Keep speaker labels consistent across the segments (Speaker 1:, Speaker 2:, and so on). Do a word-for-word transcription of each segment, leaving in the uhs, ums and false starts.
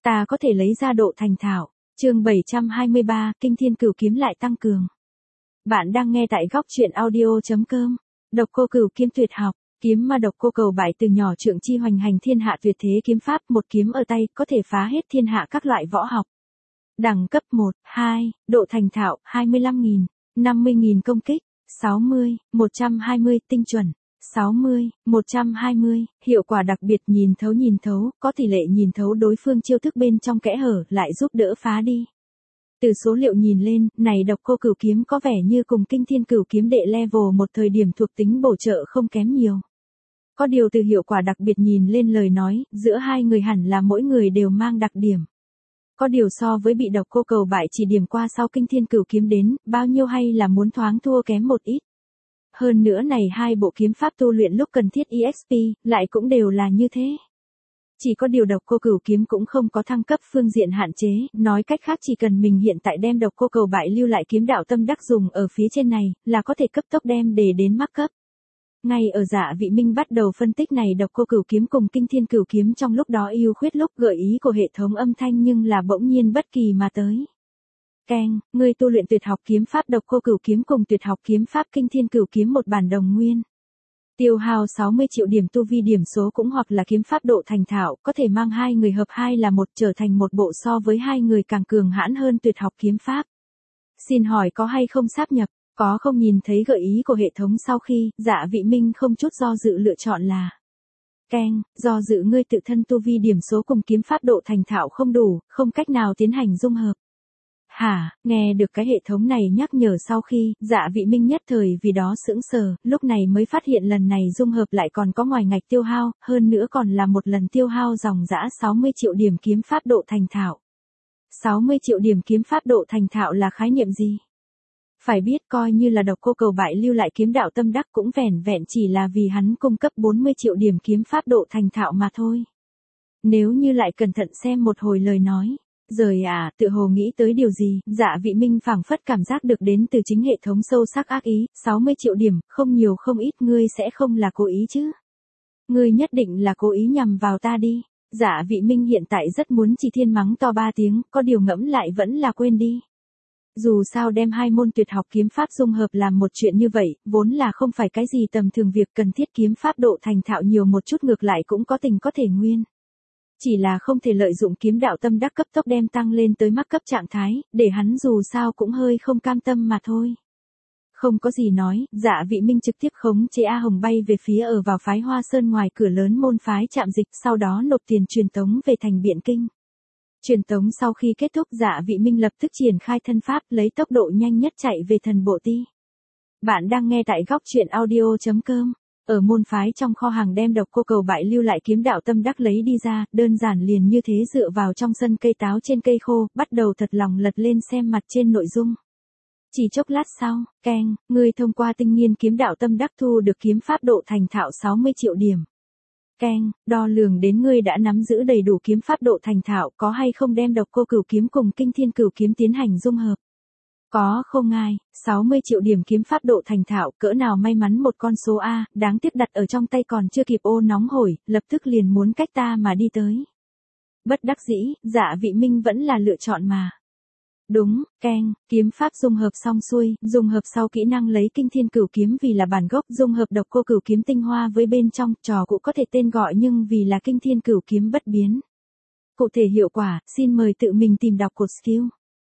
Speaker 1: Ta có thể lấy ra độ thành thạo. Chương bảy trăm hai mươi ba, Kinh Thiên Cửu Kiếm lại tăng cường. Bạn đang nghe tại góc truyện audio chấm com. Độc Cô Cửu Kiếm tuyệt học, kiếm ma độc cô cầu bại từ nhỏ trượng chi hoành hành thiên hạ tuyệt thế kiếm pháp, một kiếm ở tay có thể phá hết thiên hạ các loại võ học. Đẳng cấp một, hai, độ thành thạo hai mươi lăm nghìn, năm mươi nghìn công kích, sáu mươi, một trăm hai mươi tinh chuẩn, sáu mươi, một trăm hai mươi, hiệu quả đặc biệt nhìn thấu nhìn thấu, có tỷ lệ nhìn thấu đối phương chiêu thức bên trong kẽ hở, lại giúp đỡ phá đi. Từ số liệu nhìn lên, này Độc Cô Cửu Kiếm có vẻ như cùng Kinh Thiên Cửu Kiếm đệ level một thời điểm thuộc tính bổ trợ không kém nhiều. Có điều từ hiệu quả đặc biệt nhìn lên lời nói, giữa hai người hẳn là mỗi người đều mang đặc điểm. Có điều so với bị Độc Cô cầu bại chỉ điểm qua sau Kinh Thiên Cửu Kiếm đến, bao nhiêu hay là muốn thoáng thua kém một ít. Hơn nữa này hai bộ kiếm pháp tu luyện lúc cần thiết e ích pê, lại cũng đều là như thế. Chỉ có điều Độc Cô Cửu Kiếm cũng không có thăng cấp phương diện hạn chế, nói cách khác chỉ cần mình hiện tại đem Độc Cô cầu bại lưu lại kiếm đạo tâm đắc dùng ở phía trên này, là có thể cấp tốc đem để đến mắc cấp. Ngay ở Dạ Vị Minh bắt đầu phân tích này Độc Cô Cửu Kiếm cùng Kinh Thiên Cửu Kiếm trong lúc đó ưu khuyết lúc gợi ý của hệ thống âm thanh nhưng là bỗng nhiên bất kỳ mà tới. Keng, người tu luyện tuyệt học kiếm pháp Độc Cô Cửu Kiếm cùng tuyệt học kiếm pháp Kinh Thiên Cửu Kiếm một bản đồng nguyên. Tiêu hao sáu mươi triệu điểm tu vi điểm số cũng hoặc là kiếm pháp độ thành thạo, có thể mang hai người hợp hai là một trở thành một bộ so với hai người càng cường hãn hơn tuyệt học kiếm pháp. Xin hỏi có hay không sáp nhập, có không nhìn thấy gợi ý của hệ thống sau khi, Dạ Vị Minh không chút do dự lựa chọn là. Keng, do dự ngươi tự thân tu vi điểm số cùng kiếm pháp độ thành thạo không đủ, không cách nào tiến hành dung hợp. Hả, nghe được cái hệ thống này nhắc nhở sau khi, Dạ Vị Minh nhất thời vì đó sững sờ, lúc này mới phát hiện lần này dung hợp lại còn có ngoài ngạch tiêu hao, hơn nữa còn là một lần tiêu hao dòng dã sáu mươi triệu điểm kiếm pháp độ thành thạo. sáu mươi triệu điểm kiếm pháp độ thành thạo là khái niệm gì? Phải biết coi như là Độc Cô cầu bại lưu lại kiếm đạo tâm đắc cũng vẻn vẹn chỉ là vì hắn cung cấp bốn mươi triệu điểm kiếm pháp độ thành thạo mà thôi. Nếu như lại cẩn thận xem một hồi lời nói. Rời à, tự hồ nghĩ tới điều gì, Dạ Vị Minh phảng phất cảm giác được đến từ chính hệ thống sâu sắc ác ý, sáu mươi triệu điểm, không nhiều không ít, ngươi sẽ không là cố ý chứ. Ngươi nhất định là cố ý nhằm vào ta đi. Dạ Vị Minh hiện tại rất muốn chỉ thiên mắng to ba tiếng, có điều ngẫm lại vẫn là quên đi. Dù sao đem hai môn tuyệt học kiếm pháp dung hợp làm một chuyện như vậy, vốn là không phải cái gì tầm thường việc, cần thiết kiếm pháp độ thành thạo nhiều một chút ngược lại cũng có tình có thể nguyên. Chỉ là không thể lợi dụng kiếm đạo tâm đắc cấp tốc đem tăng lên tới mắc cấp trạng thái, để hắn dù sao cũng hơi không cam tâm mà thôi. Không có gì nói, Dạ Vị Minh trực tiếp khống chế A Hồng bay về phía ở vào phái Hoa Sơn ngoài cửa lớn môn phái trạm dịch, sau đó nộp tiền truyền tống về thành Biện Kinh. Truyền tống sau khi kết thúc, Dạ Vị Minh lập tức triển khai thân pháp, lấy tốc độ nhanh nhất chạy về thần bộ ti. Bạn đang nghe tại góc truyện audio chấm com. Ở môn phái trong kho hàng đem Độc Cô cầu bại lưu lại kiếm đạo tâm đắc lấy đi ra, đơn giản liền như thế dựa vào trong sân cây táo trên cây khô, bắt đầu thật lòng lật lên xem mặt trên nội dung. Chỉ chốc lát sau, keng, ngươi thông qua tinh nghiên kiếm đạo tâm đắc thu được kiếm pháp độ thành thạo sáu mươi triệu điểm. Keng, đo lường đến ngươi đã nắm giữ đầy đủ kiếm pháp độ thành thạo, có hay không đem Độc Cô Cửu Kiếm cùng Kinh Thiên Cửu Kiếm tiến hành dung hợp. Có không ai, sáu mươi triệu điểm kiếm pháp độ thành thạo, cỡ nào may mắn một con số A, đáng tiếc đặt ở trong tay còn chưa kịp ô nóng hổi, lập tức liền muốn cách ta mà đi tới. Bất đắc dĩ, Dạ Vị Minh vẫn là lựa chọn mà. Đúng, keng, kiếm pháp dung hợp xong xuôi, dung hợp sau kỹ năng lấy Kinh Thiên Cửu Kiếm vì là bản gốc, dung hợp Độc Cô Cửu Kiếm tinh hoa với bên trong, trò cũng có thể tên gọi nhưng vì là Kinh Thiên Cửu Kiếm bất biến. Cụ thể hiệu quả, xin mời tự mình tìm đọc cột skill.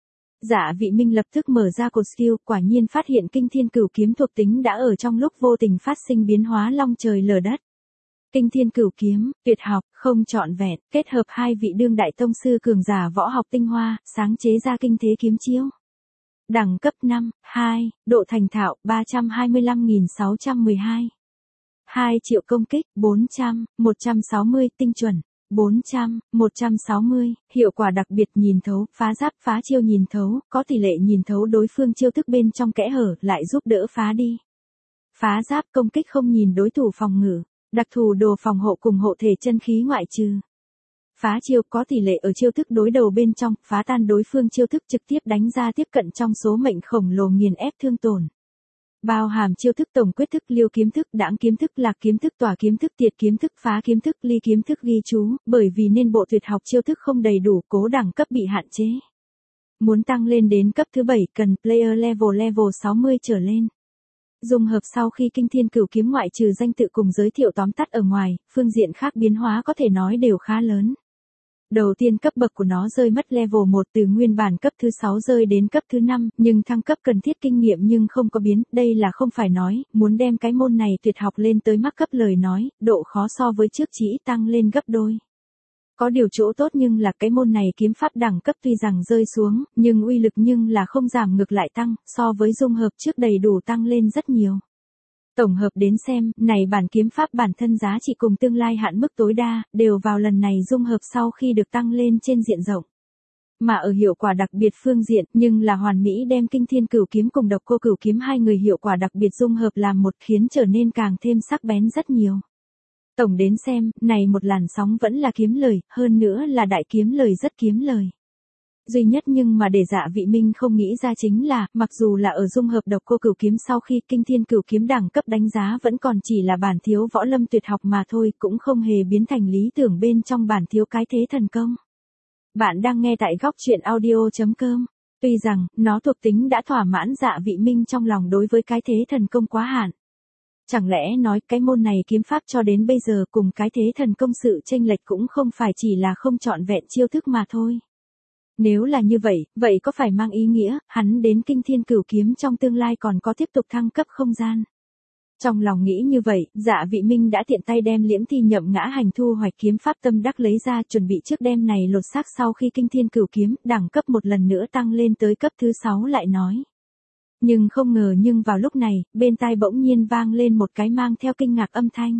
Speaker 1: Dạ Vị Minh lập tức mở ra cột skill, quả nhiên phát hiện Kinh Thiên Cửu Kiếm thuộc tính đã ở trong lúc vô tình phát sinh biến hóa long trời lở đất. Kinh Thiên Cửu Kiếm, tuyệt học, không trọn vẹn, kết hợp hai vị đương đại tông sư cường giả võ học tinh hoa, sáng chế ra kinh thế kiếm chiêu. Đẳng cấp năm, hai, độ thành thạo ba trăm hai mươi lăm nghìn sáu trăm mười hai. hai triệu công kích, bốn trăm, một trăm sáu mươi tinh chuẩn. bốn trăm, một trăm sáu mươi, hiệu quả đặc biệt nhìn thấu, phá giáp phá chiêu nhìn thấu, có tỷ lệ nhìn thấu đối phương chiêu thức bên trong kẽ hở, lại giúp đỡ phá đi. Phá giáp công kích không nhìn đối thủ phòng ngự, đặc thù đồ phòng hộ cùng hộ thể chân khí ngoại trừ. Phá chiêu có tỷ lệ ở chiêu thức đối đầu bên trong, phá tan đối phương chiêu thức trực tiếp đánh ra tiếp cận trong số mệnh khổng lồ nghiền ép thương tổn. Bao hàm chiêu thức, tổng quyết thức, liêu kiếm thức, đãng kiếm thức, lạc kiếm thức, tỏa kiếm thức, tiệt kiếm thức, phá kiếm thức, ly kiếm thức, ghi chú, bởi vì nên bộ tuyệt học chiêu thức không đầy đủ, cố đẳng cấp bị hạn chế. Muốn tăng lên đến cấp thứ bảy cần player level level sáu mươi trở lên. Dung hợp sau khi kinh thiên cửu kiếm ngoại trừ danh tự cùng giới thiệu tóm tắt ở ngoài, phương diện khác biến hóa có thể nói đều khá lớn. Đầu tiên cấp bậc của nó rơi mất level một từ nguyên bản cấp thứ sáu rơi đến cấp thứ năm, nhưng thăng cấp cần thiết kinh nghiệm nhưng không có biến, đây là không phải nói, muốn đem cái môn này tuyệt học lên tới mắc cấp lời nói, độ khó so với trước chỉ tăng lên gấp đôi. Có điều chỗ tốt nhưng là cái môn này kiếm pháp đẳng cấp tuy rằng rơi xuống, nhưng uy lực nhưng là không giảm ngược lại tăng, so với dung hợp trước đầy đủ tăng lên rất nhiều. Tổng hợp đến xem, này bản kiếm pháp bản thân giá trị cùng tương lai hạn mức tối đa, đều vào lần này dung hợp sau khi được tăng lên trên diện rộng. Mà ở hiệu quả đặc biệt phương diện, nhưng là hoàn mỹ đem kinh thiên cửu kiếm cùng độc cô cửu kiếm hai người hiệu quả đặc biệt dung hợp làm một khiến trở nên càng thêm sắc bén rất nhiều. Tổng đến xem, này một làn sóng vẫn là kiếm lời, hơn nữa là đại kiếm lời rất kiếm lời. Duy nhất nhưng mà để Dạ Vị Minh không nghĩ ra chính là, mặc dù là ở dung hợp độc cô cửu kiếm sau khi kinh thiên cửu kiếm đẳng cấp đánh giá vẫn còn chỉ là bản thiếu võ lâm tuyệt học mà thôi, cũng không hề biến thành lý tưởng bên trong bản thiếu cái thế thần công. Bạn đang nghe tại góc truyện audio chấm com. Tuy rằng, nó thuộc tính đã thỏa mãn Dạ Vị Minh trong lòng đối với cái thế thần công quá hạn. Chẳng lẽ nói cái môn này kiếm pháp cho đến bây giờ cùng cái thế thần công sự chênh lệch cũng không phải chỉ là không trọn vẹn chiêu thức mà thôi. Nếu là như vậy, vậy có phải mang ý nghĩa, hắn đến kinh thiên cửu kiếm trong tương lai còn có tiếp tục thăng cấp không gian? Trong lòng nghĩ như vậy, Dạ Vị Minh đã tiện tay đem liễm thi nhậm ngã hành thu hoạch kiếm pháp tâm đắc lấy ra chuẩn bị trước đêm này lột xác sau khi kinh thiên cửu kiếm đẳng cấp một lần nữa tăng lên tới cấp thứ sáu lại nói. Nhưng không ngờ nhưng vào lúc này, bên tai bỗng nhiên vang lên một cái mang theo kinh ngạc âm thanh.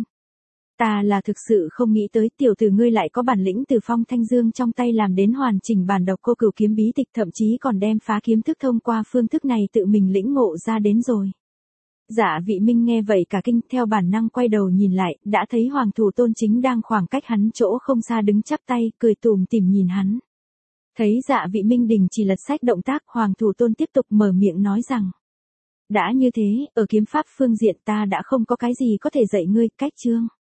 Speaker 1: Ta là thực sự không nghĩ tới tiểu tử ngươi lại có bản lĩnh từ Phong Thanh Dương trong tay làm đến hoàn chỉnh bản độc cô cửu kiếm bí tịch, thậm chí còn đem phá kiếm thức thông qua phương thức này tự mình lĩnh ngộ ra đến rồi. Dạ Vị Minh nghe vậy cả kinh, theo bản năng quay đầu nhìn lại, đã thấy Hoàng Thủ Tôn chính đang khoảng cách hắn chỗ không xa đứng chắp tay, cười tủm tỉm nhìn hắn. Thấy Dạ Vị Minh đình chỉ lật sách động tác, Hoàng Thủ Tôn tiếp tục mở miệng nói rằng. Đã như thế, ở kiếm pháp phương diện ta đã không có cái gì có thể dạy ngươi, cách chương.